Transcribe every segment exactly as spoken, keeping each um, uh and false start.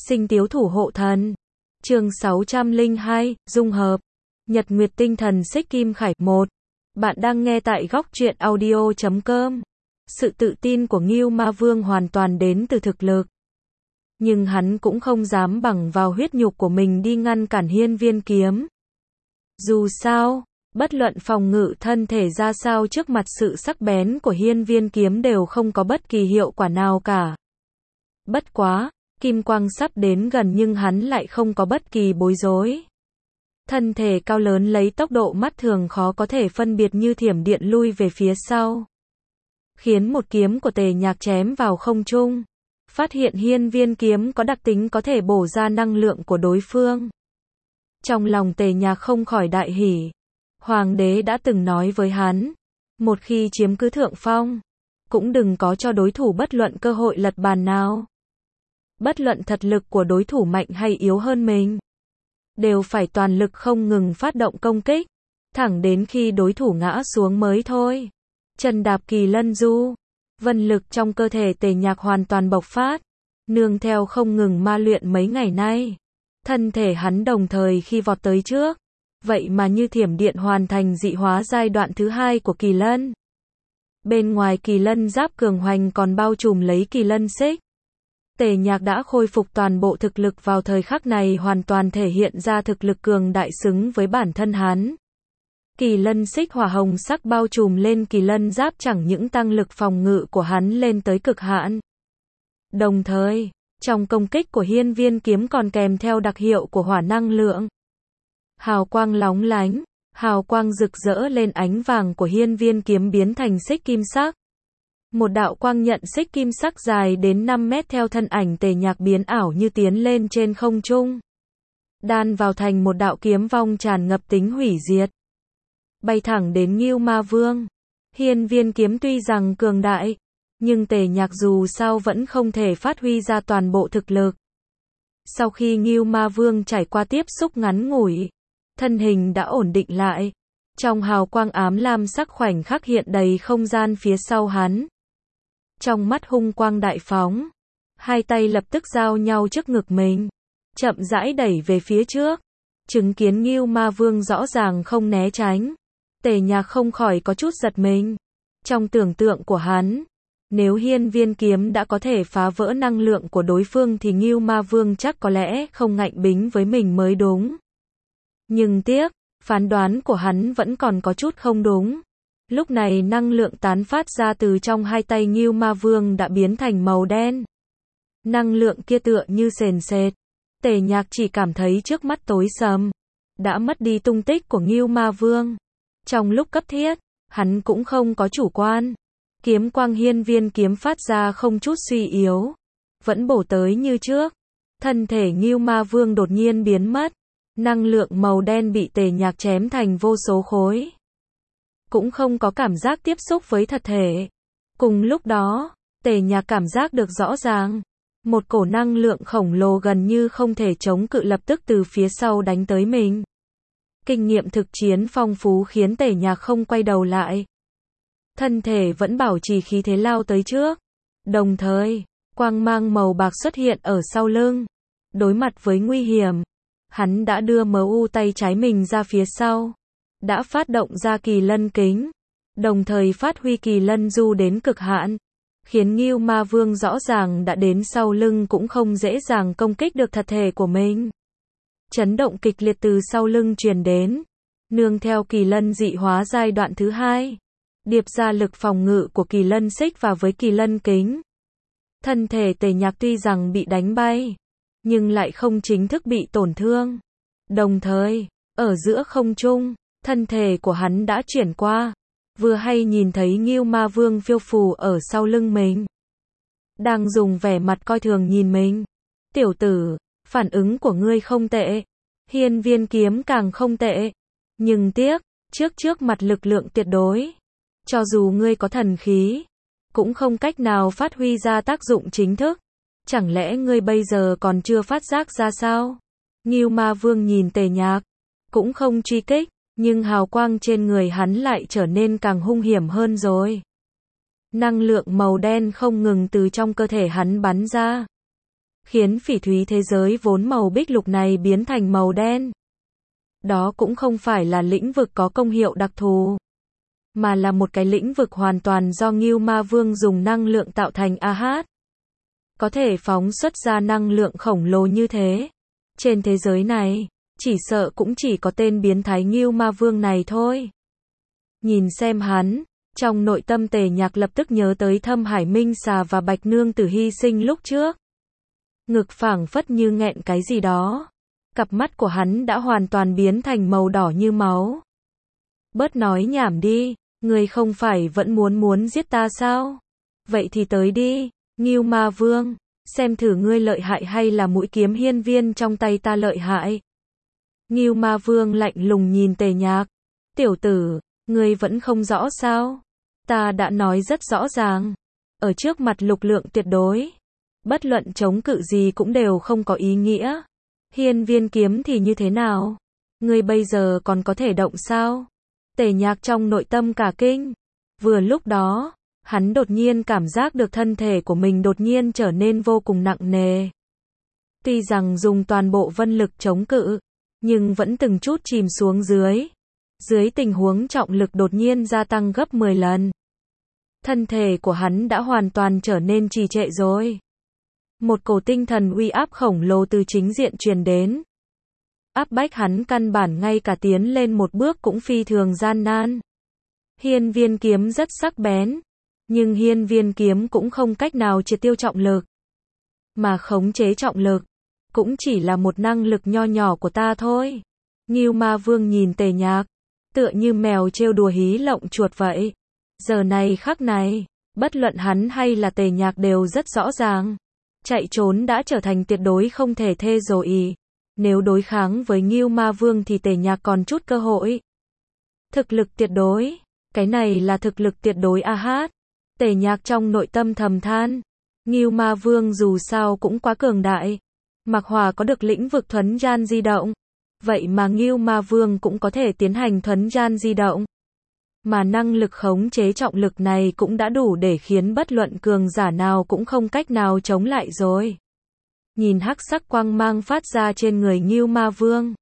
Sinh tiếu thủ hộ thần. Chương sáu trăm lẻ hai, dung hợp. Nhật Nguyệt tinh thần xích kim khải. một. Bạn đang nghe tại góc truyện audio chấm com. Sự tự tin của Ngưu Ma Vương hoàn toàn đến từ thực lực. Nhưng hắn cũng không dám bằng vào huyết nhục của mình đi ngăn cản hiên viên kiếm. Dù sao, bất luận phòng ngự thân thể ra sao trước mặt sự sắc bén của hiên viên kiếm đều không có bất kỳ hiệu quả nào cả. Bất quá, kim quang sắp đến gần nhưng hắn lại không có bất kỳ bối rối. Thân thể cao lớn lấy tốc độ mắt thường khó có thể phân biệt như thiểm điện lui về phía sau. Khiến một kiếm của Tề Nhạc chém vào không trung. Phát hiện hiên viên kiếm có đặc tính có thể bổ ra năng lượng của đối phương. Trong lòng Tề Nhạc không khỏi đại hỉ. Hoàng đế đã từng nói với hắn, một khi chiếm cứ thượng phong, cũng đừng có cho đối thủ bất luận cơ hội lật bàn nào. Bất luận thật lực của đối thủ mạnh hay yếu hơn mình, đều phải toàn lực không ngừng phát động công kích, thẳng đến khi đối thủ ngã xuống mới thôi. Chân đạp kỳ lân du, vân lực trong cơ thể Tề Nhạc hoàn toàn bộc phát, nương theo không ngừng ma luyện mấy ngày nay. Thân thể hắn đồng thời khi vọt tới trước, vậy mà như thiểm điện hoàn thành dị hóa giai đoạn thứ hai của kỳ lân. Bên ngoài kỳ lân giáp cường hoành còn bao trùm lấy kỳ lân xích. Tề Nhạc đã khôi phục toàn bộ thực lực vào thời khắc này, hoàn toàn thể hiện ra thực lực cường đại xứng với bản thân hắn. Kỳ lân xích hỏa hồng sắc bao trùm lên kỳ lân giáp chẳng những tăng lực phòng ngự của hắn lên tới cực hạn. Đồng thời, trong công kích của hiên viên kiếm còn kèm theo đặc hiệu của hỏa năng lượng. Hào quang lóng lánh, hào quang rực rỡ lên ánh vàng của hiên viên kiếm biến thành xích kim sắc. Một đạo quang nhận xích kim sắc dài đến năm mét theo thân ảnh Tề Nhạc biến ảo như tiến lên trên không trung. Đan vào thành một đạo kiếm vong tràn ngập tính hủy diệt. Bay thẳng đến Ngưu Ma Vương. Hiên viên kiếm tuy rằng cường đại, nhưng Tề Nhạc dù sao vẫn không thể phát huy ra toàn bộ thực lực. Sau khi Ngưu Ma Vương trải qua tiếp xúc ngắn ngủi, thân hình đã ổn định lại. Trong hào quang ám lam sắc khoảnh khắc hiện đầy không gian phía sau hắn. Trong mắt hung quang đại phóng, hai tay lập tức giao nhau trước ngực mình, chậm rãi đẩy về phía trước. Chứng kiến Ngưu Ma Vương rõ ràng không né tránh, Tề Nhạc không khỏi có chút giật mình. Trong tưởng tượng của hắn, nếu hiên viên kiếm đã có thể phá vỡ năng lượng của đối phương thì Ngưu Ma Vương chắc có lẽ không ngạnh bính với mình mới đúng. Nhưng tiếc, phán đoán của hắn vẫn còn có chút không đúng. Lúc này năng lượng tán phát ra từ trong hai tay Ngưu Ma Vương đã biến thành màu đen. Năng lượng kia tựa như sền sệt. Tề Nhạc chỉ cảm thấy trước mắt tối sầm. Đã mất đi tung tích của Ngưu Ma Vương. Trong lúc cấp thiết, hắn cũng không có chủ quan. Kiếm quang hiên viên kiếm phát ra không chút suy yếu, vẫn bổ tới như trước. Thân thể Ngưu Ma Vương đột nhiên biến mất. Năng lượng màu đen bị Tề Nhạc chém thành vô số khối. Cũng không có cảm giác tiếp xúc với thật thể. Cùng lúc đó, Tề Nhạc cảm giác được rõ ràng. Một cổ năng lượng khổng lồ gần như không thể chống cự lập tức từ phía sau đánh tới mình. Kinh nghiệm thực chiến phong phú khiến Tề Nhạc không quay đầu lại. Thân thể vẫn bảo trì khí thế lao tới trước. Đồng thời, quang mang màu bạc xuất hiện ở sau lưng. Đối mặt với nguy hiểm, hắn đã đưa em u tay trái mình ra phía sau. Đã phát động ra kỳ lân kính. Đồng thời phát huy kỳ lân du đến cực hạn. Khiến Ngưu Ma Vương rõ ràng đã đến sau lưng cũng không dễ dàng công kích được thật thể của mình. Chấn động kịch liệt từ sau lưng truyền đến. Nương theo kỳ lân dị hóa giai đoạn thứ hai. Điệp ra lực phòng ngự của kỳ lân xích và với kỳ lân kính. Thân thể Tề Nhạc tuy rằng bị đánh bay, nhưng lại không chính thức bị tổn thương. Đồng thời, ở giữa không trung, thân thể của hắn đã chuyển qua. Vừa hay nhìn thấy Ngưu Ma Vương phiêu phù ở sau lưng mình. Đang dùng vẻ mặt coi thường nhìn mình. Tiểu tử, phản ứng của ngươi không tệ. Hiên viên kiếm càng không tệ. Nhưng tiếc, trước trước mặt lực lượng tuyệt đối. Cho dù ngươi có thần khí, cũng không cách nào phát huy ra tác dụng chính thức. Chẳng lẽ ngươi bây giờ còn chưa phát giác ra sao? Ngưu Ma Vương nhìn Tề Nhạc, cũng không truy kích, nhưng hào quang trên người hắn lại trở nên càng hung hiểm hơn rồi. Năng lượng màu đen không ngừng từ trong cơ thể hắn bắn ra. khiến phỉ thúy thế giới vốn màu bích lục này biến thành màu đen. Đó cũng không phải là lĩnh vực có công hiệu đặc thù, mà là một cái lĩnh vực hoàn toàn do Ngưu Ma Vương dùng năng lượng tạo thành. A hát. Có thể phóng xuất ra năng lượng khổng lồ như thế. Trên thế giới này, chỉ sợ cũng chỉ có tên biến thái Ngưu Ma Vương này thôi. Nhìn xem hắn, trong nội tâm Tề Nhạc lập tức nhớ tới Thâm Hải Minh Xà và Bạch Nương Tử hy sinh lúc trước. Ngực phảng phất như nghẹn cái gì đó. Cặp mắt của hắn đã hoàn toàn biến thành màu đỏ như máu. Bớt nói nhảm đi, ngươi không phải vẫn muốn muốn giết ta sao? Vậy thì tới đi, Ngưu Ma Vương, xem thử ngươi lợi hại hay là mũi kiếm hiên viên trong tay ta lợi hại. Ngưu Ma Vương lạnh lùng nhìn Tề Nhạc. Tiểu tử, ngươi vẫn không rõ sao? Ta đã nói rất rõ ràng. Ở trước mặt lực lượng tuyệt đối, bất luận chống cự gì cũng đều không có ý nghĩa. Hiên viên kiếm thì như thế nào? Ngươi bây giờ còn có thể động sao? Tề Nhạc trong nội tâm cả kinh. Vừa lúc đó, hắn đột nhiên cảm giác được thân thể của mình đột nhiên trở nên vô cùng nặng nề. Tuy rằng dùng toàn bộ vân lực chống cự, nhưng vẫn từng chút chìm xuống dưới. Dưới tình huống trọng lực đột nhiên gia tăng gấp mười lần. Thân thể của hắn đã hoàn toàn trở nên trì trệ rồi. Một cổ tinh thần uy áp khổng lồ từ chính diện truyền đến. Áp bách hắn căn bản ngay cả tiến lên một bước cũng phi thường gian nan. Hiên viên kiếm rất sắc bén, nhưng hiên viên kiếm cũng không cách nào triệt tiêu trọng lực. Mà khống chế trọng lực, cũng chỉ là một năng lực nho nhỏ của ta thôi. Ngưu Ma Vương nhìn Tề Nhạc, tựa như mèo trêu đùa hí lộng chuột vậy. Giờ này khắc này, bất luận hắn hay là Tề Nhạc đều rất rõ ràng. Chạy trốn đã trở thành tuyệt đối không thể thê rồi. Nếu đối kháng với Ngưu Ma Vương thì Tề Nhạc còn chút cơ hội. Thực lực tuyệt đối, cái này là thực lực tuyệt đối. A hát. Tề Nhạc trong nội tâm thầm than. Ngưu Ma Vương dù sao cũng quá cường đại. Mạc Hòa có được lĩnh vực thuấn gian di động. Vậy mà Ngưu Ma Vương cũng có thể tiến hành thuấn gian di động. Mà năng lực khống chế trọng lực này cũng đã đủ để khiến bất luận cường giả nào cũng không cách nào chống lại rồi. Nhìn hắc sắc quang mang phát ra trên người Ngưu Ma Vương.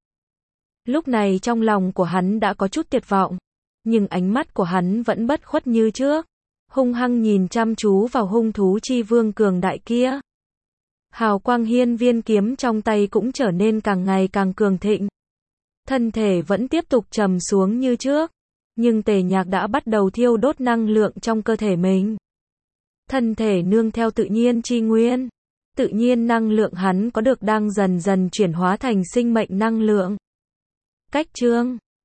Lúc này trong lòng của hắn đã có chút tuyệt vọng. Nhưng ánh mắt của hắn vẫn bất khuất như trước. Hung hăng nhìn chăm chú vào hung thú chi vương cường đại kia. Hào quang hiên viên kiếm trong tay cũng trở nên càng ngày càng cường thịnh. Thân thể vẫn tiếp tục trầm xuống như trước. Nhưng Tề Nhạc đã bắt đầu thiêu đốt năng lượng trong cơ thể mình. Thân thể nương theo tự nhiên chi nguyên. Tự nhiên năng lượng hắn có được đang dần dần chuyển hóa thành sinh mệnh năng lượng. Cách chương